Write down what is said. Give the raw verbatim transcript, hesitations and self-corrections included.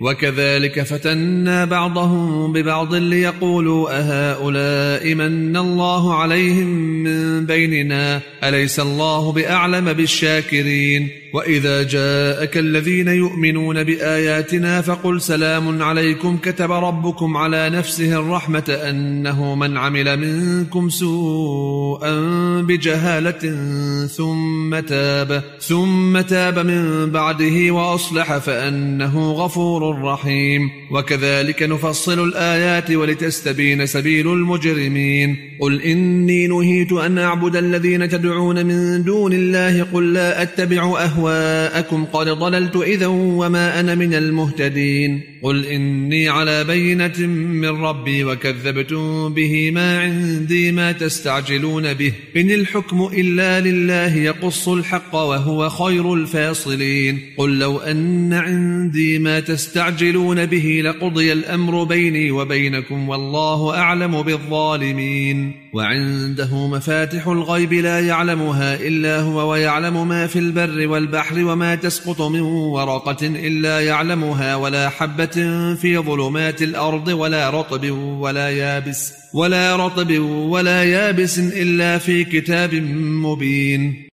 وكذلك فتنا بعضهم ببعض ليقولوا أهؤلاء من الله عليهم من بيننا أليس الله بأعلم بالشاكرين وإذا جاءك الذين يؤمنون بآياتنا فقل سلام عليكم كتب ربكم على نفسه الرحمة أنه من عمل منكم سوءا بجهالة ثم تاب ثم تاب من بعده وأصلح فأنه غفور رحيم وكذلك نفصل الآيات ولتستبين سبيل المجرمين قل إني نهيت أن أعبد الذين تدعون من دون الله قل لا أتبع أهواءكم قد ضللت إذا وما أنا من المهتدين قل إني على بينة من ربي وكذبتم به ما عندي ما تستعجلون به إن الحكم إلا لله يقص الحق وهو خير الفاصلين قل لو أن عندي ما تستعجلون به لقضي الأمر بيني وبينكم والله أعلم بالظالمين وعنده مفاتح الغيب لا يعلمها إلا هو ويعلم ما في البر والبحر وما تسقط من ورقة إلا يعلمها ولا حبة في ظلمات الأرض ولا رطب ولا يابس ولا رطب ولا يابس إلا في كتاب مبين.